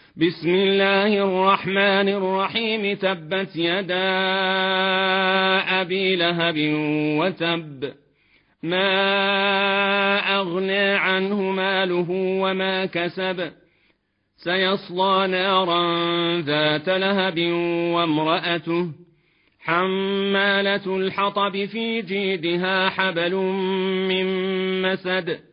بسم الله الرحمن الرحيم. تبت يدا أبي لهب وتب، ما أغنى عنه ماله وما كسب، سيصلى نارا ذات لهب وامرأته حمالة الحطب في جيدها حبل من مسد،